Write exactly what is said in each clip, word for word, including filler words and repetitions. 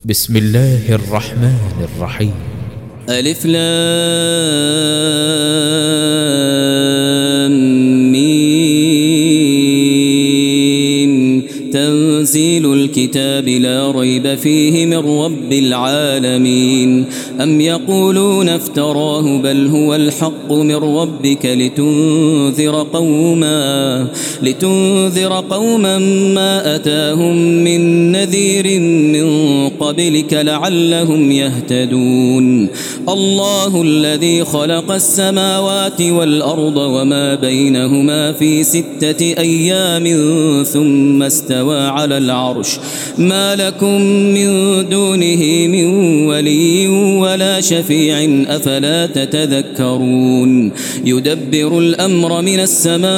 بسم الله الرحمن الرحيم. ألف لام ميم. تنزيل الكتاب لا ريب فيه من رب العالمين. أم يقولون افتراه بل هو الحق من ربك لتنذر قوما لتنذر قوما ما أتاهم من نذير من قبلك لعلهم يهتدون. الله الذي خلق السماوات والأرض وما بينهما في ستة أيام ثم استوى على العرش. ما لكم من دونه من ولي ولا شفيع أفلا تتذكرون. يدبر الأمر من السماء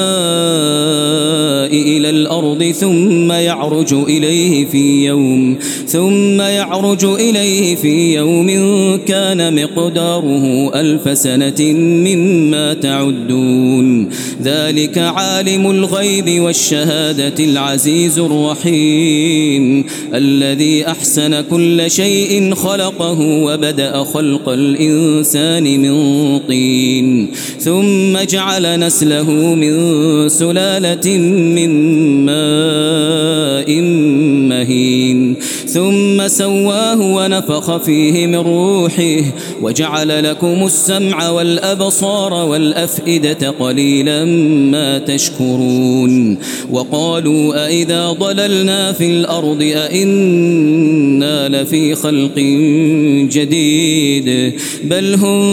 إلى الأرض ثم يعرج إليه في يوم ثم يعرج إليه في يوم كان مقداره ألف سنة مما تعدون. ذلك عالم الغيب والشهادة العزيز الرحيم الذي أحسن كل شيء خلقه وبدأ خلق الإنسان من طين ثم جعل نسله من سلالة من ماء مهين ثم سواه ونفخ فيه من روحه وجعل لكم السمع والأبصار والأفئدة قليلا ما تشكرون. وقالوا أئذا ضللنا في الأرض أئنا لفي خلق جديد بل هم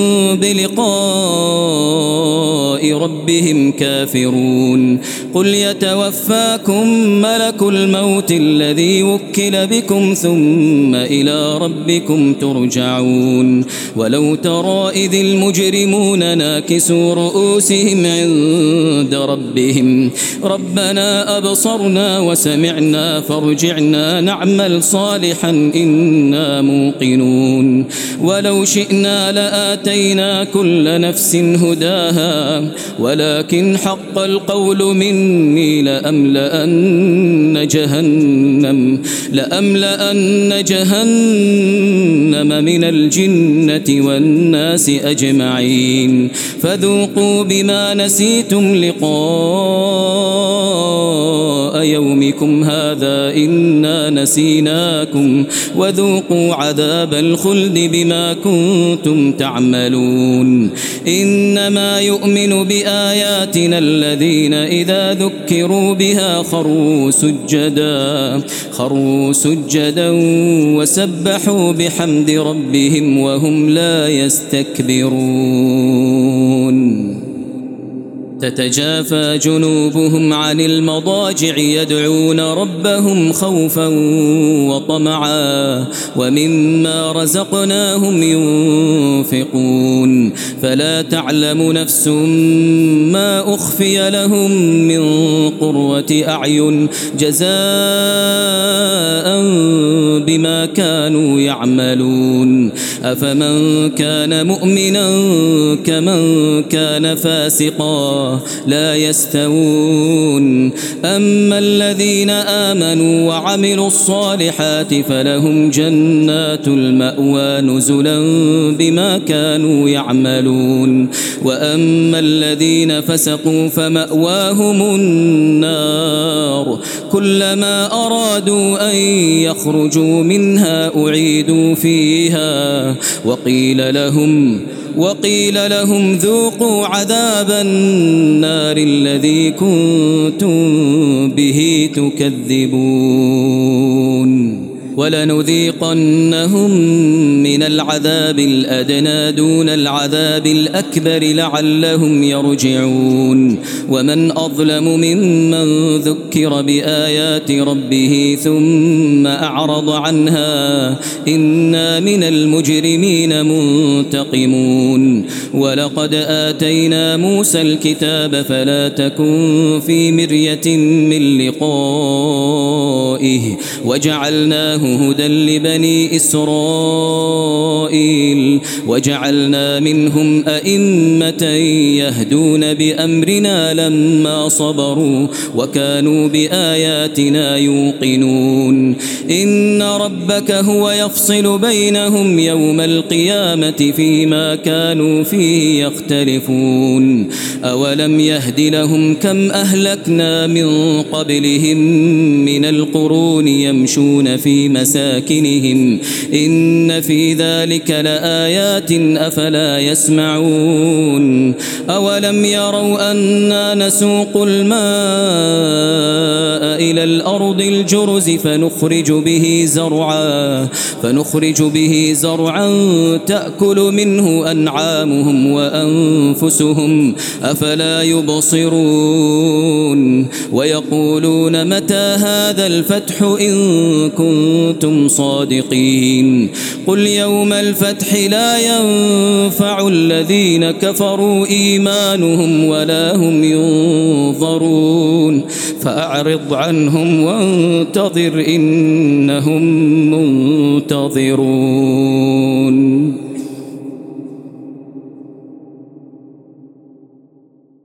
بلقاء ربهم كافرون. قل يتوفاكم ملك الموت الذي وكل بكم ثم إلى ربكم ترجعون. ولو ترى إذ المجرمون ناكسوا رؤوسهم عند ربهم ربنا أبصرنا وسمعنا فارجعنا نعمل صالحا إنا موقنون. ولو شئنا لآتينا كل نفس هداها ولكن حق القول مني لأملأن جهنم لأملأن جهنم من الجنة والناس أجمعين. فذوقوا بما نسيتم لقاء يومكم هذا إنا نسيناكم وذوقوا عذاب الخلد بما كنتم تعملون. إنما يؤمن بآياتنا الذين إذا ذكروا بها خروا سجدا خروا سجدا وسبحوا بحمد ربهم وهم لا يستكبرون. تتجافى جنوبهم عن المضاجع يدعون ربهم خوفا وطمعا ومما رزقناهم ينفقون. فلا تعلم نفس ما أخفي لهم من قرة أعين جزاء بما كانوا يعملون. أفمن كان مؤمنا كمن كان فاسقا لا يستوون. أما الذين آمنوا وعملوا الصالحات فلهم جنات المأوى نزلا بما كانوا يعملون. وأما الذين فسقوا فمأواهم النار كلما أرادوا أن يخرجوا منها أعيدوا فيها وقيل لهم وقيل لهم ذوقوا عذاب النار الذي كنتم به تكذبون. ولنذيقنهم من العذاب الأدنى دون العذاب الأكبر لعلهم يرجعون. ومن أظلم ممن ذكر بآيات ربه ثم أعرض عنها إنا من المجرمين منتقمون. ولقد آتينا موسى الكتاب فلا تكن في مرية من لقائه وجعلناه جعلناه هدى لبني إسرائيل وجعلنا منهم أئمة يهدون بأمرنا لما صبروا وكانوا بآياتنا يوقنون إن ربك هو يفصل بينهم يوم القيامة فيما كانوا فيه يختلفون أولم يهد لهم كم أهلكنا من قبلهم من القرون يمشون في مساكنهم إن في ذلك لآيات أفلا يسمعون أولم يروا أنا نسوق الماء إلى الأرض الجرز فنخرج به زرعا فنخرج به زرعا تأكل منه أنعامهم وأنفسهم أفلا يبصرون ويقولون متى هذا الفتح إن كنتم صادقين قل يوم الفتح لا ينفع الذين كفروا إيمانهم ولا هم ينظرون فأعرض عنهم وانتظر إنهم منتظرون.